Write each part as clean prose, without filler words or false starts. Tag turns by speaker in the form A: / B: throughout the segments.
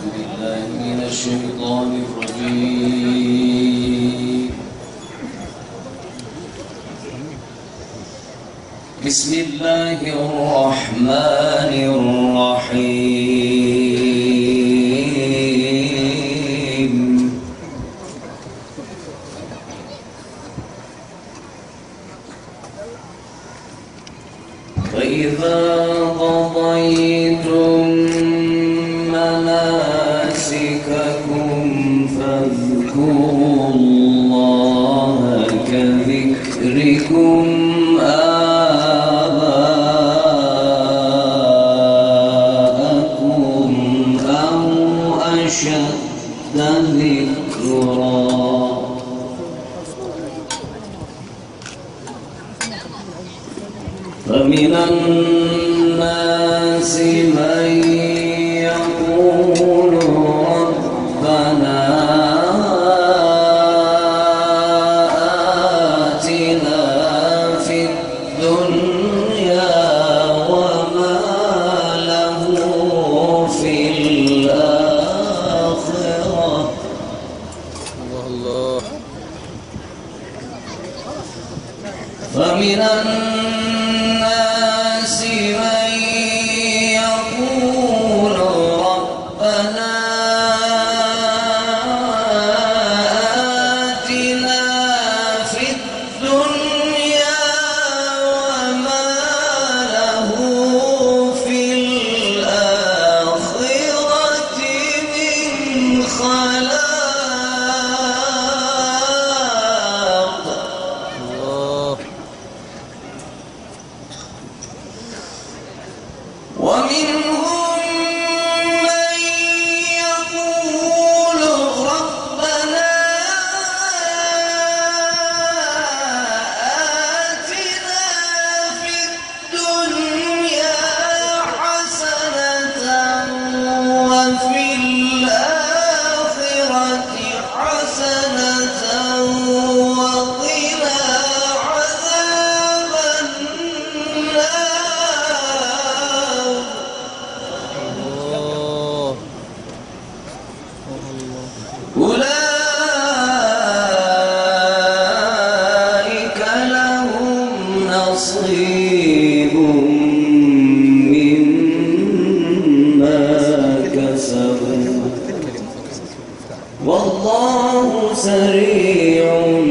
A: بالله من الشيطان الرجيم. بسم الله الرحمن الرحيم. فإذا قضيتم مناسككم فاذكروا الله كذكركم آباءكم أو أشد ذكرا. فمن الناس من يقول ربنا آتنا في الدنيا وما له في الآخرة. الله. فمن الناس من يقول ربنا آتنا في الدنيا وما له في الآخرة من خلاق. ومنهم من يقول ربنا آتنا في الدنيا حسنة وفي الآخرة حسنة وقنا عذاب النار. أولئك لهم نصيب مما كسبوا والله سريع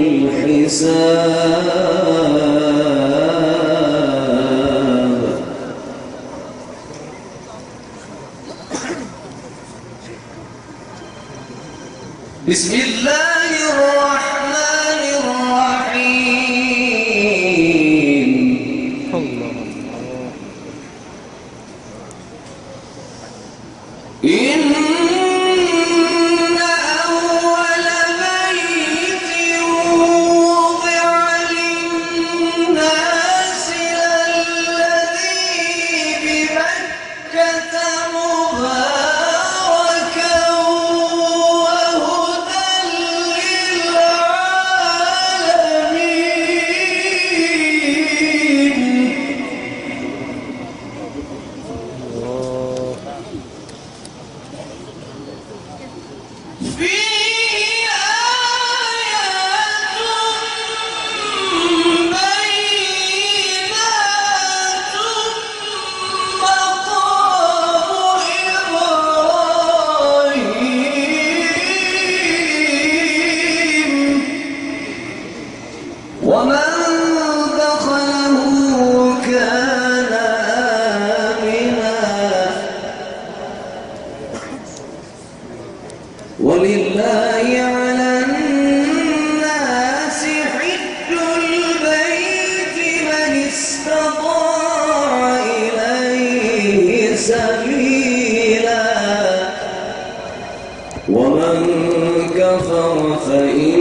A: الحساب. بسم الله الرحمن الرحيم. إن أول بيت وضع للناس للذي ببكة مباركا وهدى للعالمين. ومن دخله كان آمنا ولله على الناس حج البيت من استطاع إليه سبيلا ومن كفر فإن